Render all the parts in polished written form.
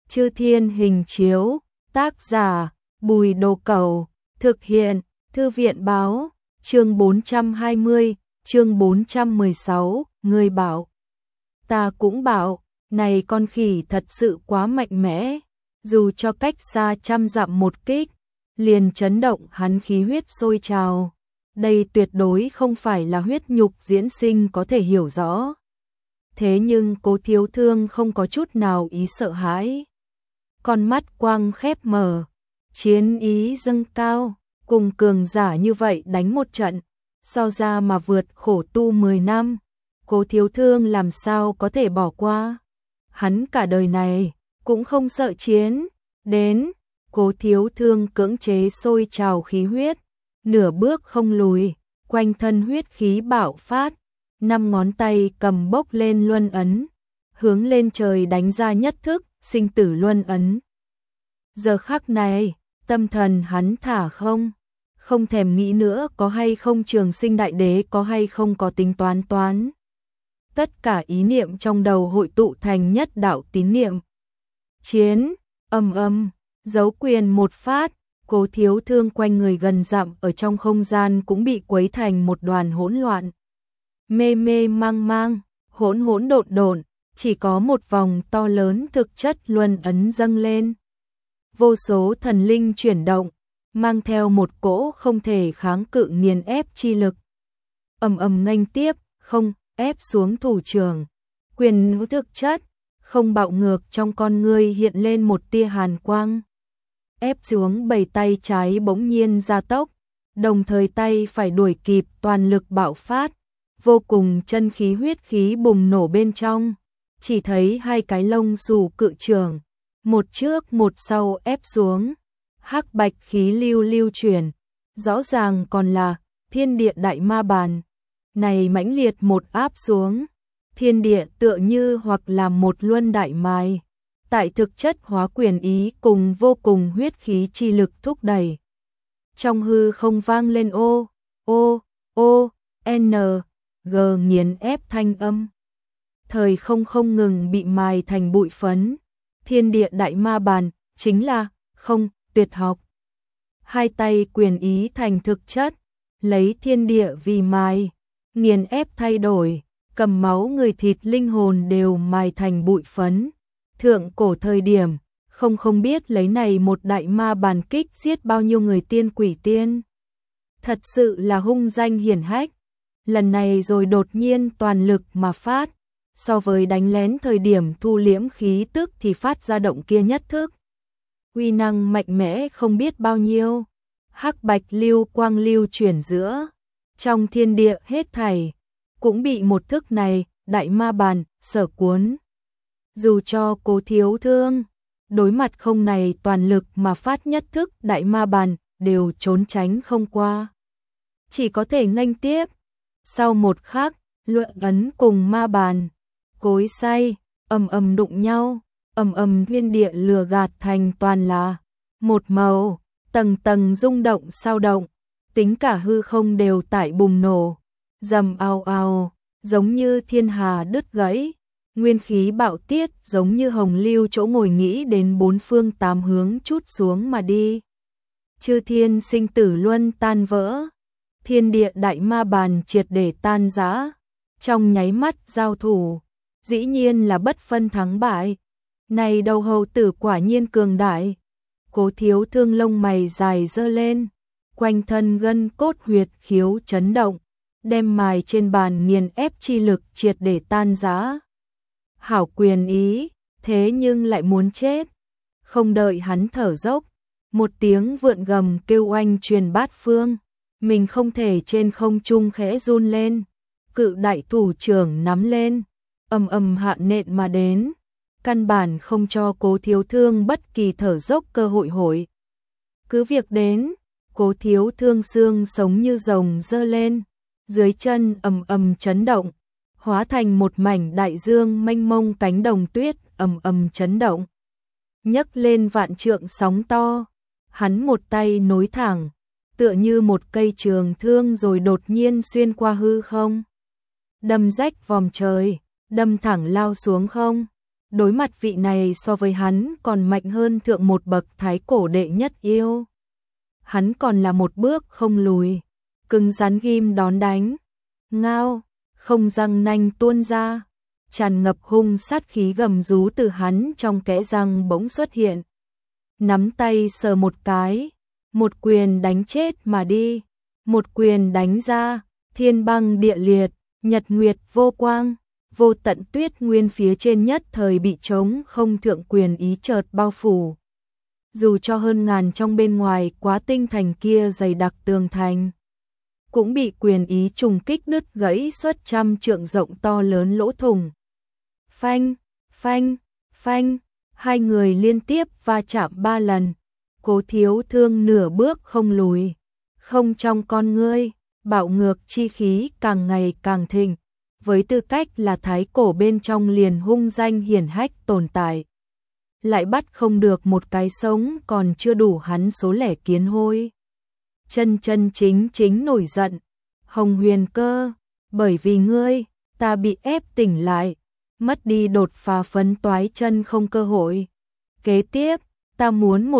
Chư Thiên hình chiếu, tác giả, Bùi Đồ Cẩu, thực hiện, Thư viện báo, chương 420, chương 416, người bảo. Ta cũng bảo, này con khỉ thật sự quá mạnh mẽ, dù cho cách xa trăm dặm một kích, liền chấn động hắn khí huyết sôi trào. Đây tuyệt đối không phải là huyết nhục diễn sinh có thể hiểu rõ. Thế nhưng Cố Thiếu Thương không có chút nào ý sợ hãi. Con mắt quang khép mở, chiến ý dâng cao, cùng cường giả như vậy đánh một trận, so ra mà vượt khổ tu 10 năm, Cố Thiếu Thương làm sao có thể bỏ qua. Hắn cả đời này cũng không sợ chiến, đến, Cố Thiếu Thương cưỡng chế sôi trào khí huyết, nửa bước không lùi, quanh thân huyết khí bạo phát, 5 ngón tay cầm bốc lên luân ấn, hướng lên trời đánh ra nhất thức, sinh tử luân ấn. Giờ khắc này, tâm thần hắn thả không thèm nghĩ nữa có hay không trường sinh đại đế, có hay không có tính toán. Tất cả ý niệm trong đầu hội tụ thành nhất đạo tín niệm. Chiến, giấu quyền một phát, Cố Thiếu Thương quanh người gần dặm ở trong không gian cũng bị quấy thành một đoàn hỗn loạn. Mê mê mang mang, hỗn độn, chỉ có một vòng to lớn thực chất luân ấn dâng lên. Vô số thần linh chuyển động, mang theo một cỗ không thể kháng cự nghiền ép chi lực. Nghênh tiếp, không ép xuống thủ trưởng, quyền thực chất, không bạo ngược, trong con ngươi hiện lên một tia hàn quang. Ép xuống, bảy tay trái bỗng nhiên gia tốc, đồng thời tay phải đuổi kịp, toàn lực bạo phát, vô cùng chân khí huyết khí bùng nổ bên trong. Chỉ thấy hai cái lông xù cự trường, một trước một sau ép xuống, hắc bạch khí lưu chuyển, rõ ràng còn là thiên địa đại ma bàn. Này mãnh liệt một áp xuống, thiên địa tựa như hoặc là một luân đại mài, tại thực chất hóa quyền ý cùng vô cùng huyết khí chi lực thúc đẩy. Trong hư không vang lên n g nghiền ép thanh âm. Thời không ngừng bị mài thành bụi phấn. Thiên địa đại ma bàn chính là không tuyệt học. Hai tay quyền ý thành thực chất, lấy thiên địa vì mài, nghiền ép thay đổi, cầm máu người thịt linh hồn đều mài thành bụi phấn. Thượng cổ thời điểm, không biết lấy này một đại ma bàn kích giết bao nhiêu người tiên quỷ tiên. Thật sự là hung danh hiển hách. Lần này rồi đột nhiên toàn lực mà phát, so với đánh lén thời điểm thu liễm khí tức thì phát ra động kia nhất thức. Uy năng mạnh mẽ không biết bao nhiêu, hắc bạch lưu quang lưu chuyển giữa, trong thiên địa hết thảy, cũng bị một thức này, đại ma bàn, sở cuốn. Dù cho Cố Thiếu Thương, đối mặt không này toàn lực mà phát nhất thức đại ma bàn, đều trốn tránh không qua. Chỉ có thể nghênh tiếp. Sau một khắc, luận ấn cùng ma bàn, cối xay, đụng nhau, thiên địa lừa gạt thành toàn là một màu, tầng rung động sao động, tính cả hư không đều tại bùng nổ, rầm ào, giống như thiên hà đứt gãy, nguyên khí bạo tiết giống như hồng lưu chỗ ngồi nghĩ đến bốn phương tám hướng trút xuống mà đi. Chư thiên sinh tử luân tan vỡ, thiên địa đại ma bàn triệt để tan rã, trong nháy mắt giao thủ, dĩ nhiên là bất phân thắng bại. Này đầu hầu tử quả nhiên cường đại. Cố Thiếu Thương lông mày dài giơ lên, quanh thân gân cốt huyệt khiếu chấn động, đem mài trên bàn nghiền ép chi lực triệt để tan rã. Hảo quyền ý, thế nhưng lại muốn chết. Không đợi hắn thở dốc, một tiếng vượn gầm kêu oanh truyền bát phương, mình không thể trên không trung khẽ run lên, cự đại thủ trưởng nắm lên, hạ nện mà đến, căn bản không cho Cố Thiếu Thương bất kỳ thở dốc cơ hội. Cứ việc đến, Cố Thiếu Thương xương sống như rồng giơ lên, dưới chân chấn động, hóa thành một mảnh đại dương mênh mông, cánh đồng tuyết chấn động, nhấc lên vạn trượng sóng to. Hắn một tay nối thẳng, tựa như một cây trường thương rồi đột nhiên xuyên qua hư không, đâm rách vòm trời, đâm thẳng lao xuống không. đối mặt vị này so với hắn còn mạnh hơn thượng một bậc thái cổ đệ nhất yêu. Hắn còn là một bước không lùi, cứng rắn ghim đón đánh. Ngao, không răng nanh tuôn ra, tràn ngập hung sát khí gầm rú từ hắn trong kẽ răng bỗng xuất hiện. Nắm tay sờ một cái, một quyền đánh chết mà đi, một quyền đánh ra, thiên băng địa liệt, nhật nguyệt vô quang, vô tận tuyết nguyên phía trên nhất thời bị trống không thượng quyền ý chợt bao phủ. Dù cho hơn ngàn trong bên ngoài quá tinh thành kia dày đặc tường thành, cũng bị quyền ý trùng kích đứt gãy suốt trăm trượng rộng to lớn lỗ thủng. Phanh, phanh, phanh, hai người liên tiếp va chạm 3 lần. Cố Thiếu Thương nửa bước không lùi, không trong con ngươi, bạo ngược chi khí càng ngày càng thịnh, với tư cách là thái cổ bên trong liền hung danh hiển hách tồn tại. Lại bắt không được một cái sống còn chưa đủ hắn số lẻ kiến hôi. Chân chân chính chính nổi giận, Hồng Huyền Cơ, bởi vì ngươi, ta bị ép tỉnh lại, mất đi đột phá phấn toái chân không cơ hội. Kế tiếp, ta muốn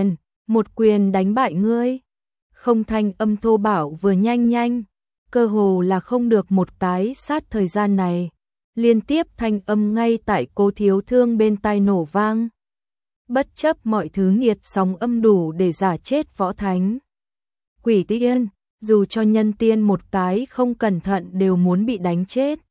một quyền đánh bại ngươi. Không thanh âm thô bạo vừa nhanh, cơ hồ là không được một cái sát thời gian này. Liên tiếp thanh âm ngay tại Cố Thiếu Thương bên tai nổ vang. Bất chấp mọi thứ nghiệt sóng âm đủ để giả chết võ thánh. Quỷ tiên, dù cho nhân tiên một cái không cẩn thận đều muốn bị đánh chết.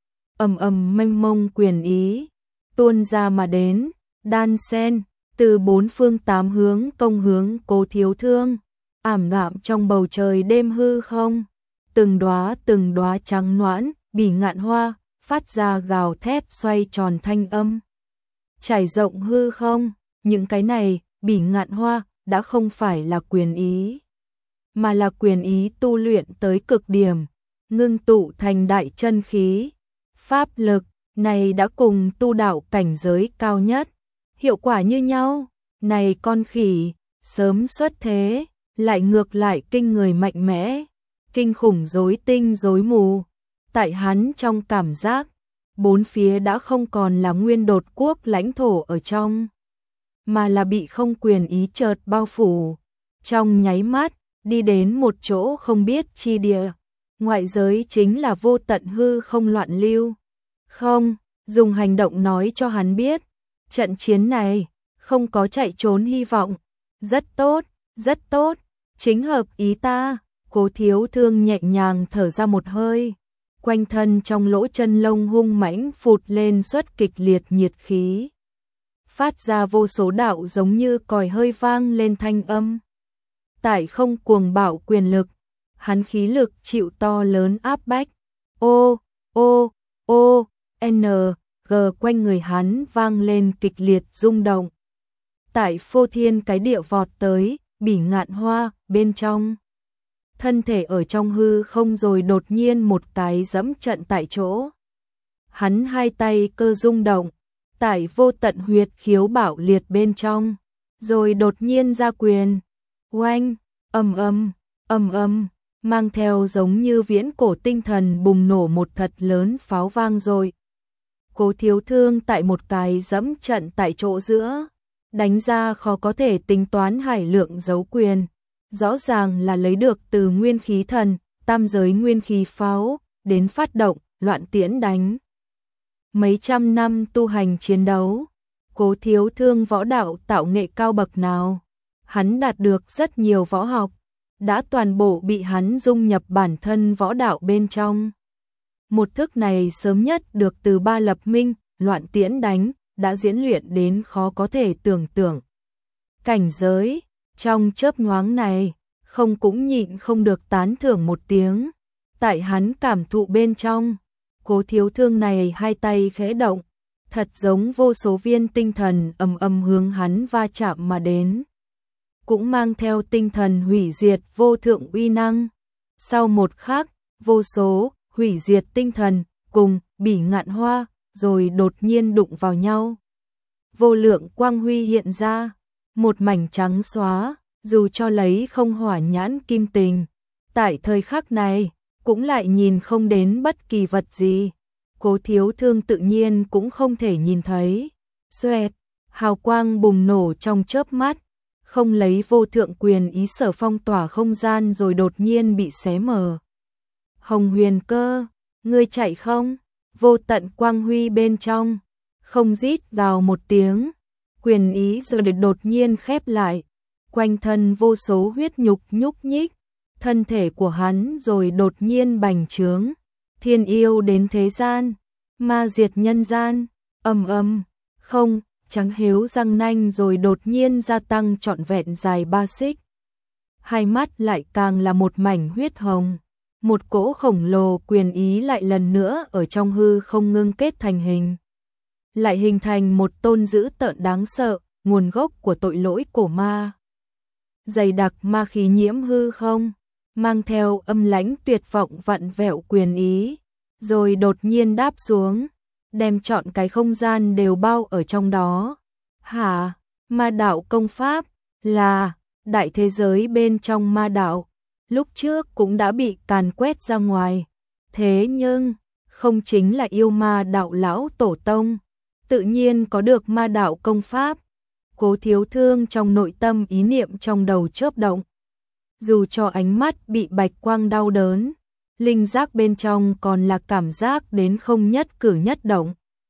Ầm ầm mênh mông quyền ý, tuôn ra mà đến, đan sen, từ bốn phương tám hướng công hướng Cố Thiếu Thương, ảm đạm trong bầu trời đêm hư không. Từng đóa trắng noãn, bỉ ngạn hoa, phát ra gào thét xoay tròn thanh âm. Trải rộng hư không, những cái này, bỉ ngạn hoa, đã không phải là quyền ý, mà là quyền ý tu luyện tới cực điểm, ngưng tụ thành đại chân khí. Pháp lực này đã cùng tu đạo cảnh giới cao nhất, hiệu quả như nhau. Này con khỉ, sớm xuất thế, lại ngược lại kinh người mạnh mẽ, kinh khủng rối tinh rối mù. Tại hắn trong cảm giác, bốn phía đã không còn là nguyên đột quốc lãnh thổ ở trong, mà là bị không quyền ý chợt bao phủ. Trong nháy mắt, đi đến một chỗ không biết chi địa, ngoại giới chính là vô tận hư không loạn lưu. Không, dùng hành động nói cho hắn biết, trận chiến này, không có chạy trốn hy vọng. Rất tốt, chính hợp ý ta. Cố Thiếu Thương nhẹ nhàng thở ra một hơi, quanh thân trong lỗ chân lông hung mãnh phụt lên xuất kịch liệt nhiệt khí, phát ra vô số đạo giống như còi hơi vang lên thanh âm. Tại không cuồng bạo quyền lực, hắn khí lực chịu to lớn áp bách. G quanh người hắn vang lên kịch liệt rung động. Tại phô thiên cái địa vọt tới, bỉ ngạn hoa, bên trong. Thân thể ở trong hư không rồi đột nhiên một cái dẫm trận tại chỗ. Hắn hai tay cơ rung động, tại vô tận huyệt khiếu bạo liệt bên trong, rồi đột nhiên ra quyền. Oanh, ầm ầm, mang theo giống như viễn cổ tinh thần bùng nổ một thật lớn pháo vang rồi. Cố Thiếu Thương tại một cái dẫm trận tại chỗ giữa, đánh ra khó có thể tính toán hải lượng dấu quyền, rõ ràng là lấy được từ nguyên khí thần, tam giới nguyên khí pháo, đến phát động, loạn tiễn đánh. Mấy trăm năm tu hành chiến đấu, Cố Thiếu Thương võ đạo tạo nghệ cao bậc nào, hắn đạt được rất nhiều võ học, đã toàn bộ bị hắn dung nhập bản thân võ đạo bên trong. Một thức này sớm nhất được từ Ba Lập Minh, loạn tiễn đánh, đã diễn luyện đến khó có thể tưởng tượng. Cảnh giới, trong chớp nhoáng này, không cũng nhịn không được tán thưởng một tiếng. Tại hắn cảm thụ bên trong, Cố Thiếu Thương này hai tay khẽ động, thật giống vô số viên tinh thần ầm hướng hắn va chạm mà đến, cũng mang theo tinh thần hủy diệt vô thượng uy năng. Sau một khắc, vô số hủy diệt tinh thần cùng bỉ ngạn hoa rồi đột nhiên đụng vào nhau. Vô lượng quang huy hiện ra, một mảnh trắng xóa, dù cho lấy không hỏa nhãn kim tình, tại thời khắc này cũng lại nhìn không đến bất kỳ vật gì. Cố Thiếu Thương tự nhiên cũng không thể nhìn thấy. Xoẹt, hào quang bùng nổ trong chớp mắt, không lấy vô thượng quyền ý sở phong tỏa không gian rồi đột nhiên bị xé mở. Hồng Huyền Cơ, ngươi chạy không? Vô tận quang huy bên trong, không rít gào một tiếng, quyền ý rồi đột nhiên khép lại, quanh thân vô số huyết nhục nhúc nhích, thân thể của hắn rồi đột nhiên bành trướng, thiên yêu đến thế gian, ma diệt nhân gian, không, trắng hiếu răng nanh rồi đột nhiên gia tăng trọn vẹn dài 3 xích. Hai mắt lại càng là một mảnh huyết hồng, một cỗ khổng lồ quyền ý lại lần nữa ở trong hư không ngưng kết thành hình. Lại hình thành một tôn dữ tợn đáng sợ, nguồn gốc của tội lỗi cổ ma. Dày đặc ma khí nhiễm hư không, mang theo âm lãnh tuyệt vọng vặn vẹo quyền ý, rồi đột nhiên đáp xuống, đem trọn cái không gian đều bao ở trong đó. Hả? Ma đạo công pháp là đại thế giới bên trong ma đạo, lúc trước cũng đã bị càn quét ra ngoài. Thế nhưng, không chính là yêu ma đạo lão tổ tông, tự nhiên có được ma đạo công pháp. Cố Thiếu Thương trong nội tâm ý niệm trong đầu chớp động. Dù cho ánh mắt bị bạch quang đau đớn, linh giác bên trong còn là cảm giác đến không nhất cử nhất động.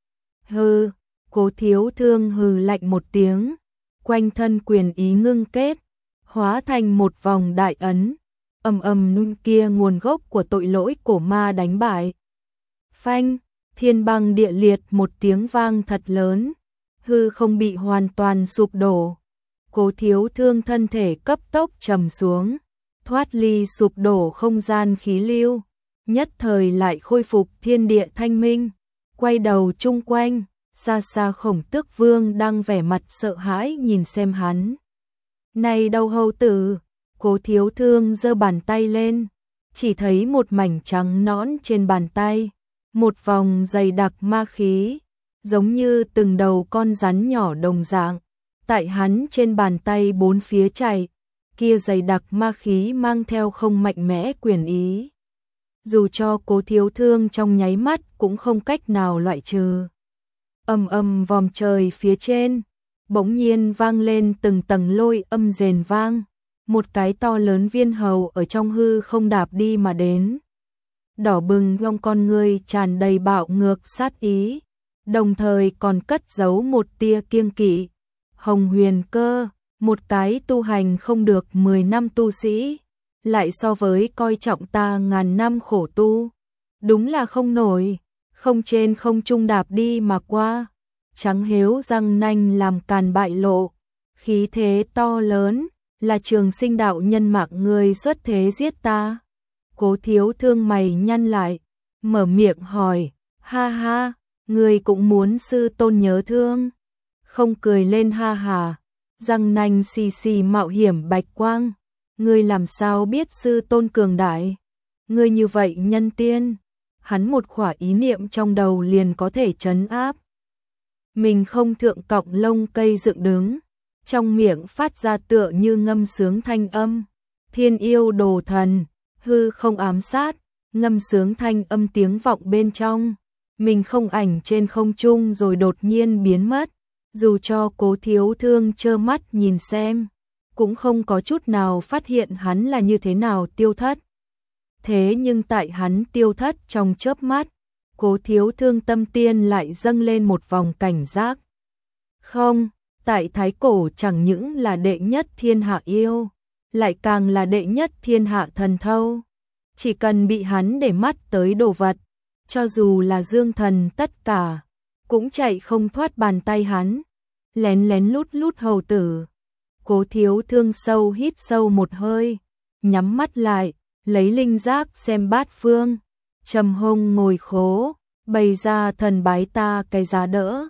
Hừ, Cố Thiếu Thương hừ lạnh một tiếng, quanh thân quyền ý ngưng kết, hóa thành một vòng đại ấn, nung kia nguồn gốc của tội lỗi cổ ma đánh bại. Phanh, thiên băng địa liệt một tiếng vang thật lớn, hư không bị hoàn toàn sụp đổ. Cố Thiếu Thương thân thể cấp tốc trầm xuống, thoát ly sụp đổ không gian khí lưu, nhất thời lại khôi phục thiên địa thanh minh, quay đầu chung quanh, xa xa Khổng Tước Vương đang vẻ mặt sợ hãi nhìn xem hắn. Này đầu hầu tử, Cố Thiếu Thương giơ bàn tay lên, chỉ thấy một mảnh trắng nõn trên bàn tay, một vòng dày đặc ma khí, giống như từng đầu con rắn nhỏ đồng dạng, tại hắn trên bàn tay bốn phía chạy, kia dày đặc ma khí mang theo không mạnh mẽ quyền ý. Dù cho Cố Thiếu Thương trong nháy mắt cũng không cách nào loại trừ. Vòm trời phía trên, bỗng nhiên vang lên từng tầng lôi âm rền vang, một cái to lớn viên hầu ở trong hư không đạp đi mà đến. Đỏ bừng trong con ngươi tràn đầy bạo ngược sát ý, đồng thời còn cất giấu một tia kiêng kỵ. Hồng Huyền Cơ, một cái tu hành không được 10 năm tu sĩ, lại so với coi trọng ta ngàn năm khổ tu, đúng là không nổi, không trên không trung đạp đi mà qua, trắng hiếu răng nanh làm càn bại lộ, khí thế to lớn, là Trường Sinh đạo nhân mạc người xuất thế giết ta. Cố Thiếu Thương mày nhăn lại, mở miệng hỏi, ha ha, người cũng muốn sư tôn nhớ thương? Không cười lên ha hà, răng nanh xì xì mạo hiểm bạch quang, ngươi làm sao biết sư tôn cường đại? Ngươi như vậy nhân tiên, hắn một khỏa ý niệm trong đầu liền có thể trấn áp. Mình không thượng cọng lông cây dựng đứng, trong miệng phát ra tựa như ngâm sướng thanh âm, thiên yêu đồ thần, hư không ám sát, ngâm sướng thanh âm tiếng vọng bên trong, mình không ảnh trên không trung rồi đột nhiên biến mất, dù cho Cố Thiếu Thương trơ mắt nhìn xem, cũng không có chút nào phát hiện hắn là như thế nào tiêu thất. Thế nhưng tại hắn tiêu thất trong chớp mắt, Cố Thiếu Thương tâm tiên lại dâng lên một vòng cảnh giác. Không, tại Thái Cổ chẳng những là đệ nhất thiên hạ yêu, lại càng là đệ nhất thiên hạ thần thâu. Chỉ cần bị hắn để mắt tới đồ vật, cho dù là dương thần tất cả, cũng chạy không thoát bàn tay hắn. Lén lén lút lút hầu tử. Cố Thiếu Thương sâu hít sâu một hơi, nhắm mắt lại, lấy linh giác xem bát phương, trầm hông ngồi khố, bày ra thần bái ta cái giá đỡ.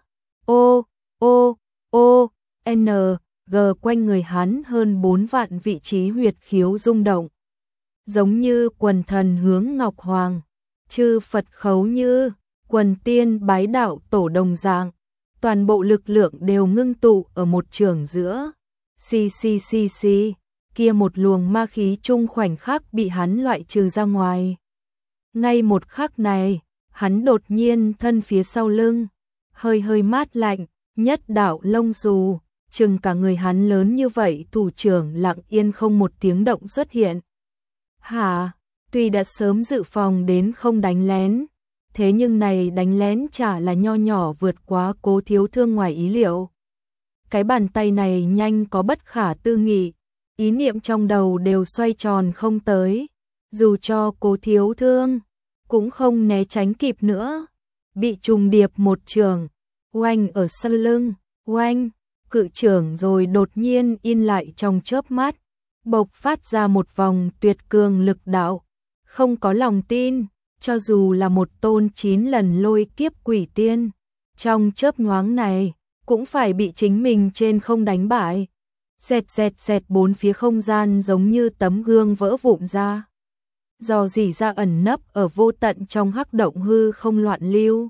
N, G quanh người hắn hơn 4 vạn vị trí huyệt khiếu rung động. Giống như quần thần hướng Ngọc Hoàng, chư Phật khấu như, quần tiên bái đạo tổ đồng dạng, toàn bộ lực lượng đều ngưng tụ ở một trường giữa. Xì, kia một luồng ma khí chung khoảnh khắc bị hắn loại trừ ra ngoài. Ngay một khắc này, hắn đột nhiên thân phía sau lưng, hơi hơi mát lạnh, nhất đạo lông xù, chừng cả người hắn lớn như vậy, thủ trưởng lặng yên không một tiếng động xuất hiện. Hả? Tuy đã sớm dự phòng đến không đánh lén, thế nhưng này đánh lén chả là nho nhỏ vượt quá Cố Thiếu Thương ngoài ý liệu. Cái bàn tay này nhanh có bất khả tư nghị, ý niệm trong đầu đều xoay tròn không tới, dù cho Cố Thiếu Thương cũng không né tránh kịp nữa, bị trùng điệp một trường, oanh ở sau lưng, oanh, cự trưởng rồi đột nhiên in lại trong chớp mắt, bộc phát ra một vòng tuyệt cường lực đạo, không có lòng tin, cho dù là một tôn 9 lần lôi kiếp quỷ tiên, trong chớp nhoáng này, cũng phải bị chính mình trên không đánh bại. Dẹt dẹt dẹt, bốn phía không gian giống như tấm gương vỡ vụn ra. Dò dỉ ra ẩn nấp ở vô tận trong hắc động hư không loạn lưu.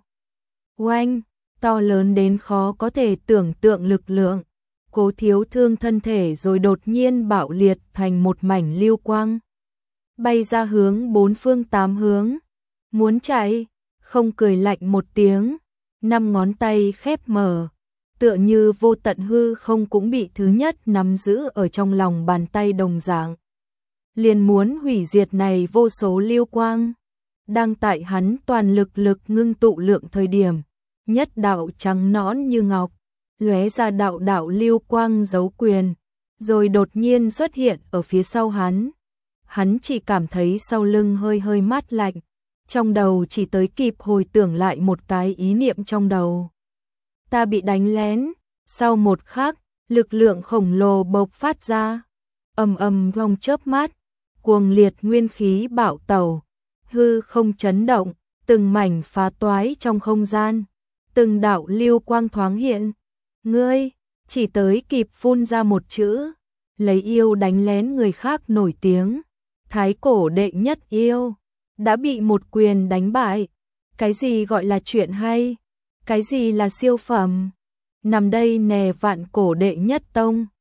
Oanh, to lớn đến khó có thể tưởng tượng lực lượng. Cố Thiếu Thương thân thể rồi đột nhiên bạo liệt thành một mảnh lưu quang. Bay ra hướng bốn phương tám hướng. Muốn chạy, không cười lạnh một tiếng. 5 ngón tay khép mở. Tựa như vô tận hư không cũng bị thứ nhất nắm giữ ở trong lòng bàn tay đồng dạng. Liền muốn hủy diệt này vô số lưu quang. Đang tại hắn toàn lực ngưng tụ lượng thời điểm. Nhất đạo trắng nõn như ngọc, lóe ra đạo đạo lưu quang giấu quyền, rồi đột nhiên xuất hiện ở phía sau hắn. Hắn chỉ cảm thấy sau lưng hơi hơi mát lạnh, trong đầu chỉ tới kịp hồi tưởng lại một cái ý niệm trong đầu. Ta bị đánh lén, sau một khắc, lực lượng khổng lồ bộc phát ra, ầm ầm trong chớp mắt, cuồng liệt nguyên khí bạo tẩu, hư không chấn động, từng mảnh phá toái trong không gian, từng đạo lưu quang thoáng hiện. Ngươi, chỉ tới kịp phun ra một chữ, lấy yêu đánh lén người khác nổi tiếng, thái cổ đệ nhất yêu, đã bị một quyền đánh bại. Cái gì gọi là chuyện hay? Cái gì là siêu phẩm? Nằm đây nè vạn cổ đệ nhất tông.